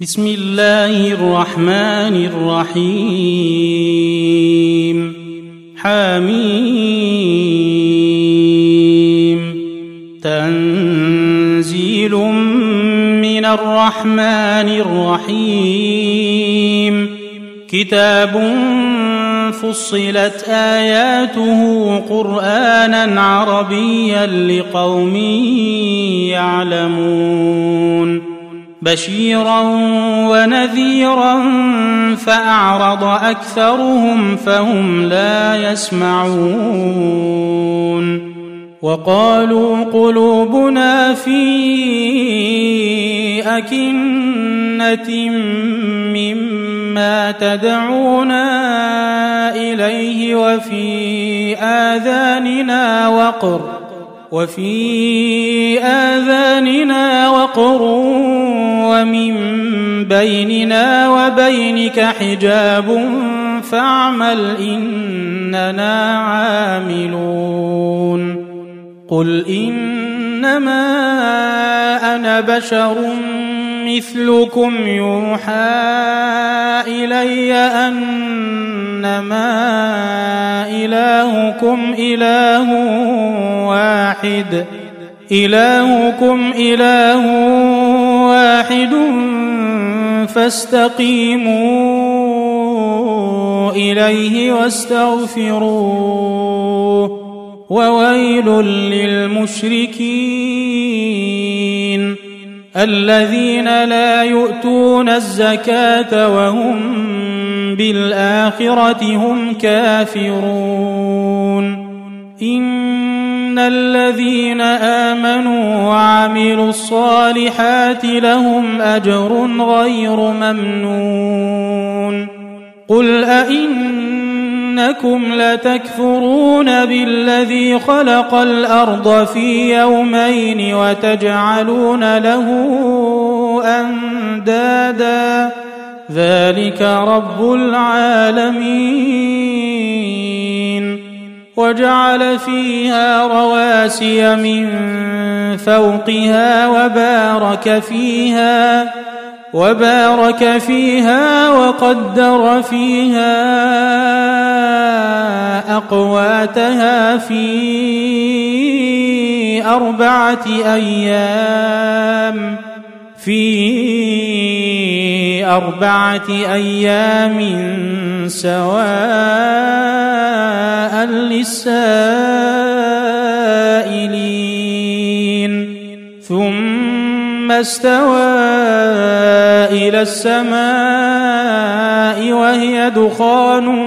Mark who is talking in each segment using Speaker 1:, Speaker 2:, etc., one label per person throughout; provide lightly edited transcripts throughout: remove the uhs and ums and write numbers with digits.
Speaker 1: بسم الله الرحمن الرحيم حميم تنزيل من الرحمن الرحيم كتاب فصلت آياته قرآنا عربيا لقوم يعلمون بشيرا ونذيرا فأعرض أكثرهم فهم لا يسمعون وقالوا قلوبنا في أكنة مما تدعونا إليه وفي آذاننا وقر ومن بيننا وبينك حجاب فاعمل إننا عاملون قل إنما أنا بشر مثلكم يوحى إلي أنما إلهكم إله واحد فاستقيموا إليه واستغفروه وويل للمشركين الذين لا يؤتون الزكاة وهم بالآخرة هم كافرون إن الذين آمنوا وعملوا الصالحات لهم أجر غير ممنون قل أئنكم لتكفرون بالذي خلق الأرض في يومين وتجعلون له أندادا ذلك رب العالمين وجعل فيها رواسي من فوقها وبارك فيها وقدر فيها أقواتها في أربعة أيام سواء للسائلين ثم استوى إلى السماء وهي دخان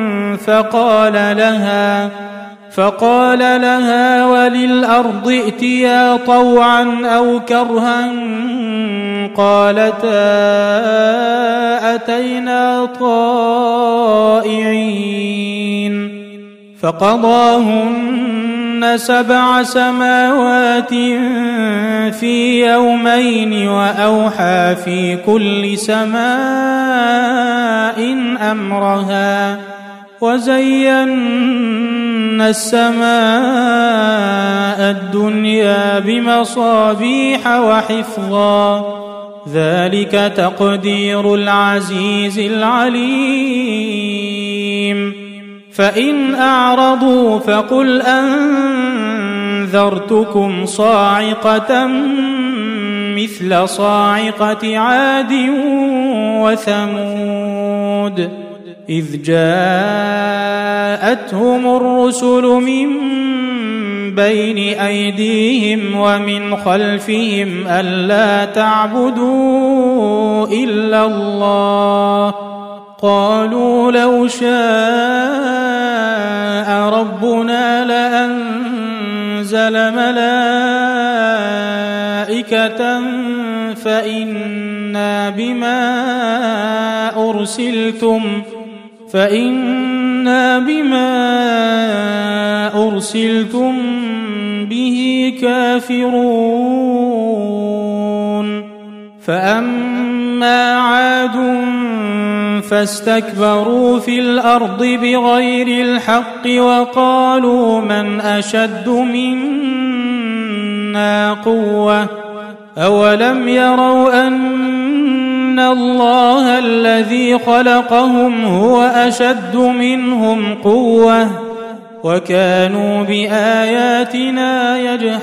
Speaker 1: فقال لها وللأرض ائتيا طوعا أو كرها قالتا أتينا طائعين فقضاهن 7 سماوات في يومين وأوحى في كل سماء أمرها وزينا السماء الدنيا بمصابيح وحفظا ذلك تقدير العزيز العليم فإن أعرضوا فقل أنذرتكم صاعقة مثل صاعقة عاد وثمود إذ جاءتهم الرسل من بين أيديهم ومن خلفهم ألا تعبدوا إلا الله قالوا لو شاء ربنا لأنزل ملائكة فإنا بما أرسلتم به كافرون فأما عاد فاستكبروا في الأرض بغير الحق وقالوا من أشد منا قوة أولم يروا أن الله الذي خلقهم هو أشد منهم قوة وكانوا بآياتنا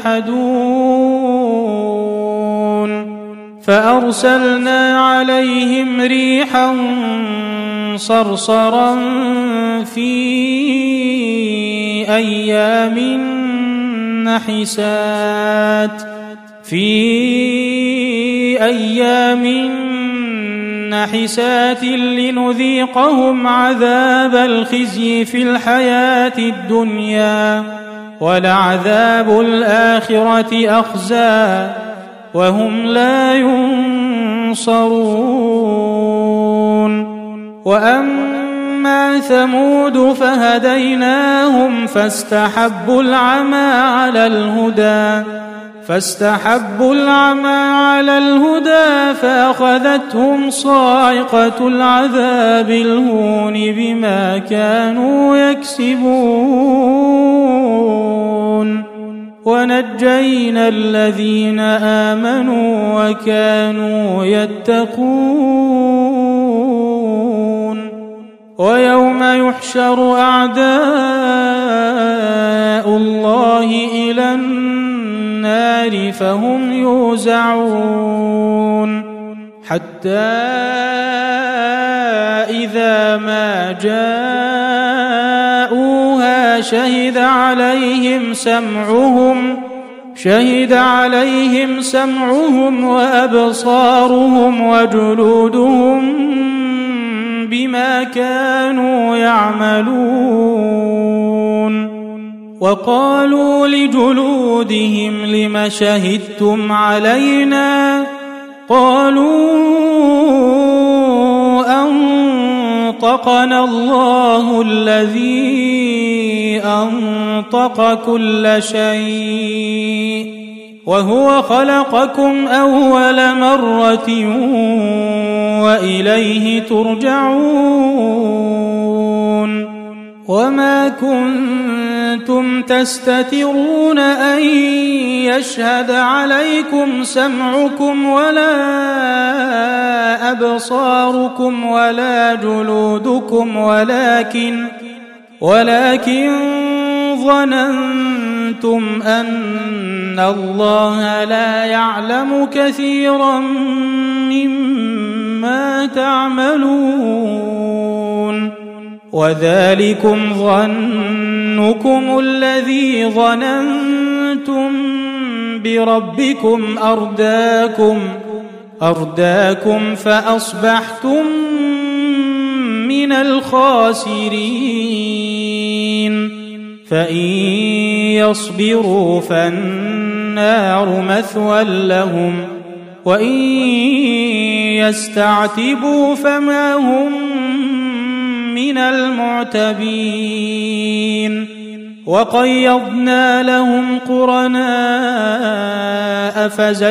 Speaker 1: يجحدون فأرسلنا عليهم ريحا صرصرا في أيام نحسات لنذيقهم عذاب الخزي في الحياة الدنيا ولعذاب الآخرة أخزى وهم لا ينصرون وأما ثمود فهديناهم فاستحبوا العمى على الهدى فأخذتهم صاعقة العذاب الهون بما كانوا يكسبون ونجينا الذين آمنوا وكانوا يتقون ويوم يحشر أعداء الله إلى النار فهم يوزعون حتى إذا ما جاءوها شهد عليهم سمعهم وأبصارهم وجلودهم بما كانوا يعملون وقالوا لجلودهم لم شهدتم علينا قالوا أنطقنا الله الذي أنطق كل شيء وهو خلقكم أول مرة وإليه ترجعون وما كنتم تستترون أن يشهد عليكم سمعكم ولا أبصاركم ولا جلودكم ولكن ظننتم أن الله لا يعلم كثيرا مما تعملون وذلكم ظنكم الذي ظننتم بربكم أرداكم فأصبحتم من الخاسرين فإن يصبروا فالنار مثوى لهم وإن يستعتبوا فما هم من المعتبين وقيضنا لهم قرناء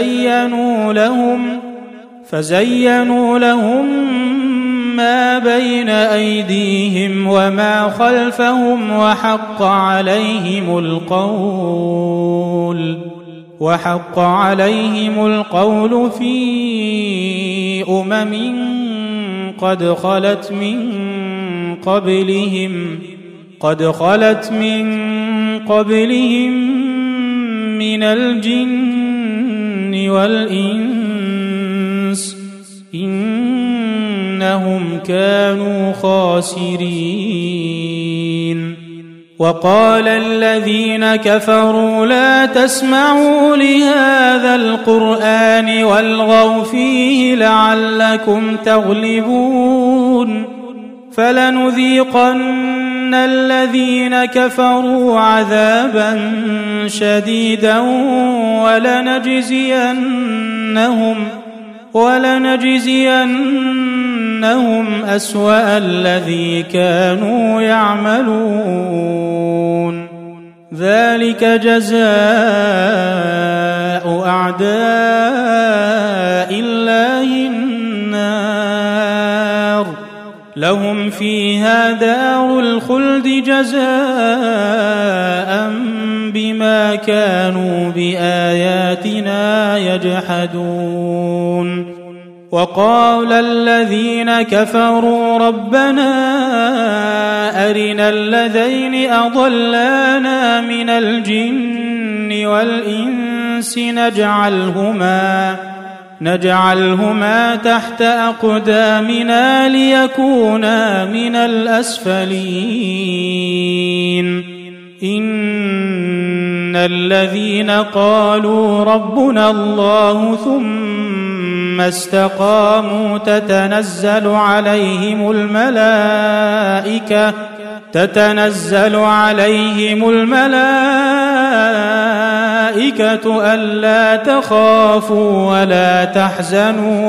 Speaker 1: فزينوا لهم ما بين أيديهم وما خلفهم وحق عليهم القول في قد خلت من قبلهم من الجن والإنس إنهم كانوا خاسرين وقال الذين كفروا لا تسمعوا لهذا القرآن والغوا فيه لعلكم تغلبون فلنذيقن الذين كفروا عذابا شديدا ولنجزينهم أسوأ الذي كانوا يعملون ذلك جزاء أعداء الله النار لهم فيها دار الخلد جزاء بما كانوا بآياتنا يجحدون وقال الذين كفروا ربنا أرنا الذين أضلانا من الجن والإنس نجعلهما تحت أقدامنا ليكونا من الأسفلين إن الذين قالوا ربنا الله ثم استقاموا تتنزل عليهم الملائكة ألا تخافوا ولا تحزنوا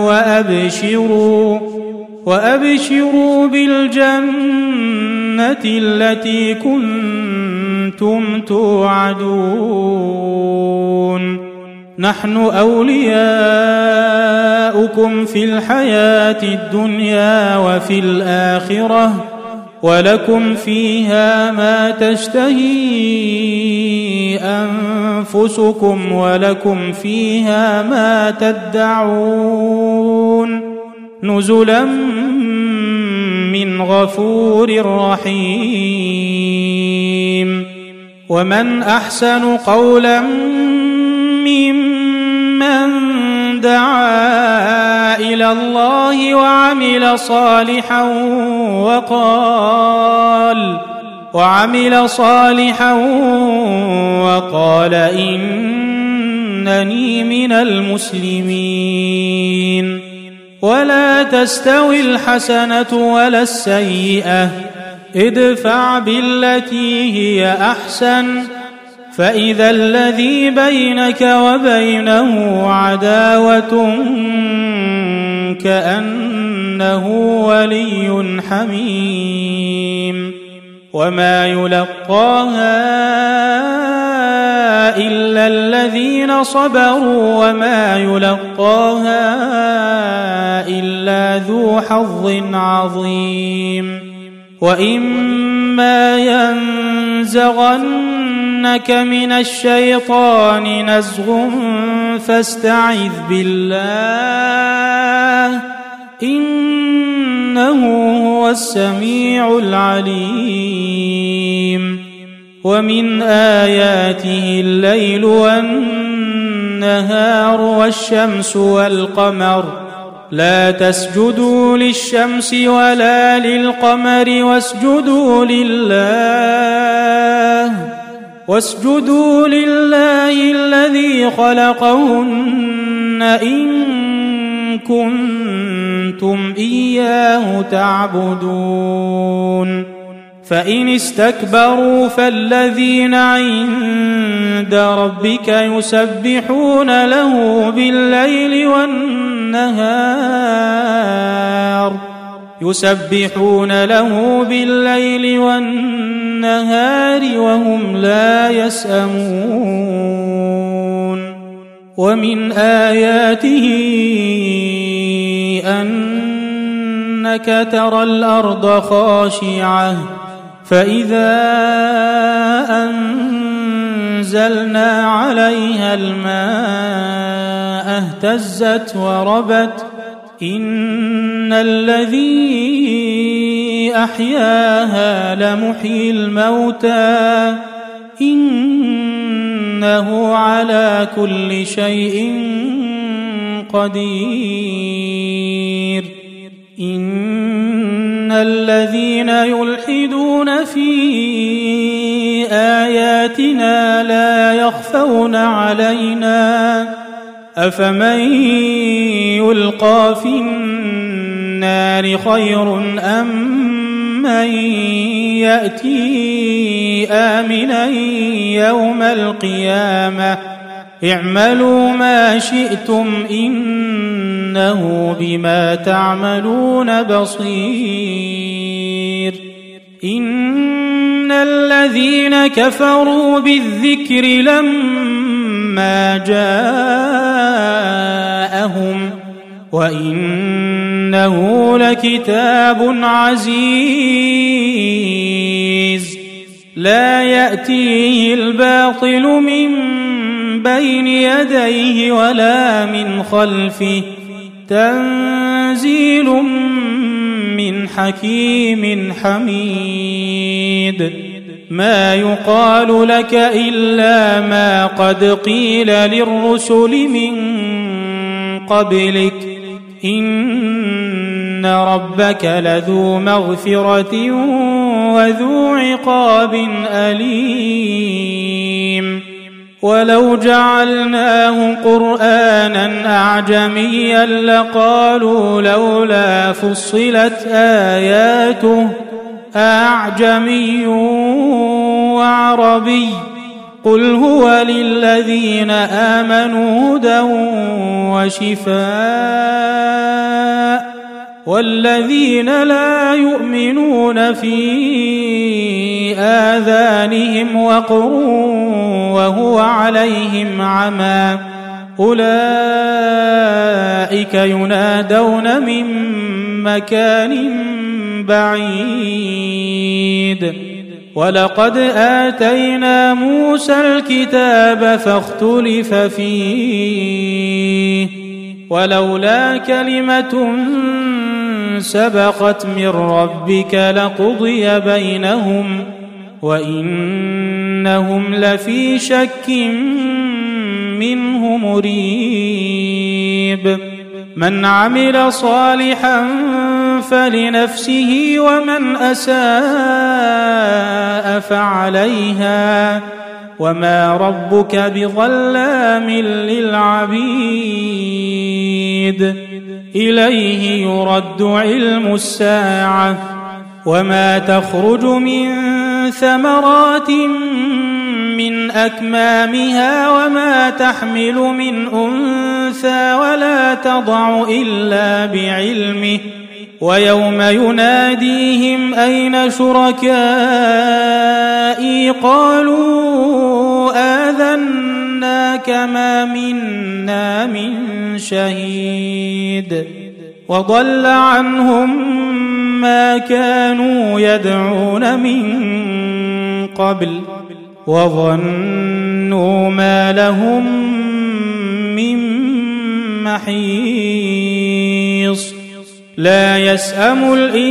Speaker 1: وأبشروا بالجنة التي كنتم توعدون نحن أولياؤكم في الحياة الدنيا وفي الآخرة ولكم فيها ما تشتهي أنفسكم ولكم فيها ما تدعون نزلا من غفور رحيم ومن أحسن قولا ممن دعا إلى الله وعمل صالحا وقال إنني من المسلمين ولا تستوي الحسنة ولا السيئة ادفع بالتي هي أحسن فإذا الذي بينك وبينه عداوة كأنه ولي حميم وما يلقاها إلا الذين صبروا وما يلقاها إلا ذو حظ عظيم وإما ينزغنك من الشيطان نزغ فاستعذ بالله إنه هو السميع العليم ومن آياته الليل والنهار والشمس والقمر لا تسجدوا للشمس ولا للقمر واسجدوا لله الذي خلقهن إن كنتم إياه تعبدون فإن استكبروا فالذين عند ربك يسبحون له بالليل والنهار وهم لا يسأمون ومن آياته أنك ترى الأرض خاشعة فإذا أنزلنا عليها الماء اهتزت وربت إن الذي أحياها لمحيي الموتى إنه على كل شيء قدير إن الذين يلحدون في آياتنا لا يخفون علينا أفمن يلقى في النار خير أم من يأتي آمنا يوم القيامة اعملوا ما شئتم إنه بما تعملون بصير إن الذين كفروا بالذكر لما جاءهم وإنه لكتاب عزيز لا يأتيه الباطل من بين يديه ولا من خلفه تنزيل من حكيم حميد ما يقال لك إلا ما قد قيل للرسل من قبلك إن ربك لذو مغفرة وذو عقاب أليم ولو جعلناه قرآنا أعجميا لقالوا لولا فصلت آياته أعجمي وعربي قل هو للذين آمنوا هدى وشفاء والذين لا يؤمنون في آذانهم وقر وهو عليهم عمى أولئك ينادون من مكان بعيد ولقد آتينا موسى الكتاب فاختلف فيه ولولا كلمة سبقت من ربك لقضي بينهم وإنهم لفي شك منه مريب من عمل صالحا فلنفسه ومن أساء فعليها وما ربك بظلام للعبيد إليه يرد علم الساعة وما تخرج من ثمرات من أكمامها وما تحمل من أنثى ولا تضع إلا بعلمه ويوم يناديهم أين شركائي قالوا آذناك ما منا من شهيد وضل عنهم ما كانوا يدعون من قبل وظنوا ما لهم من محيص لا يسأم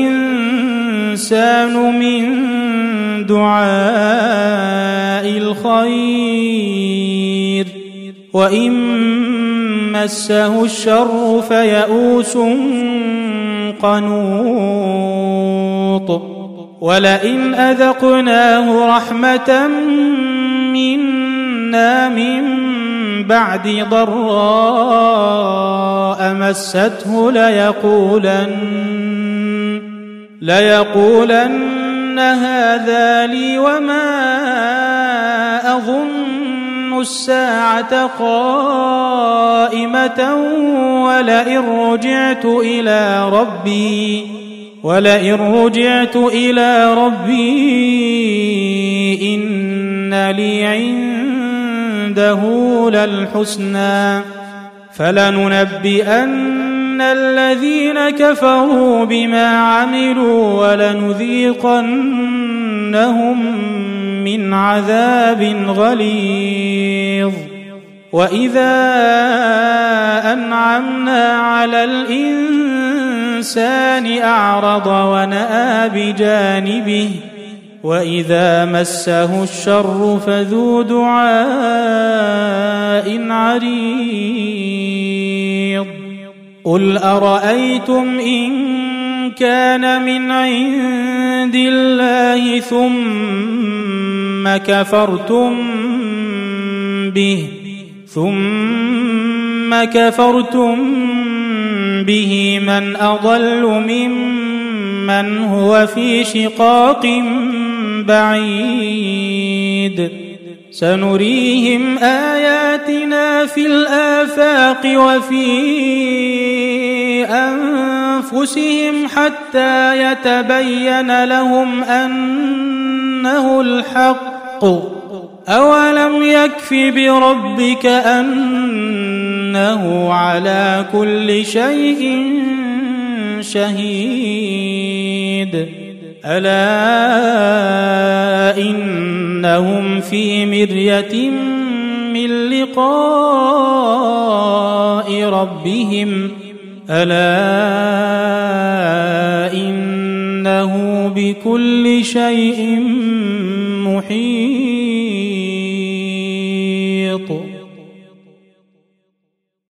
Speaker 1: الإنسان من دعاء الخير وإن مسه الشر فيئوس قنوط ولئن أذقناه رحمة منا من بعد ضراء مسته ليقولن هذا لي وما أظن الساعة قائمة ولئن رجعت إلى ربي إن لي عنده للحسنى فلننبئن الذين كفروا بما عملوا ولنذيقنهم من عذاب غليظ وإذا أنعمنا على الإنسان أعرض ونأى بجانبه وإذا مسه الشر فذو دعاء عريض قل أرأيتم إن كان من عند الله ثم كفرتم به من أضل ممن هو في شقاق بعيد سنريهم آياتنا في الآفاق وفي أنفسهم حتى يتبين لهم أنه الحق أولم يكف بربك أنه على كل شيء شهيد ألا إنهم في مرية من لقاء ربهم ألا إنه بكل شيء محيط.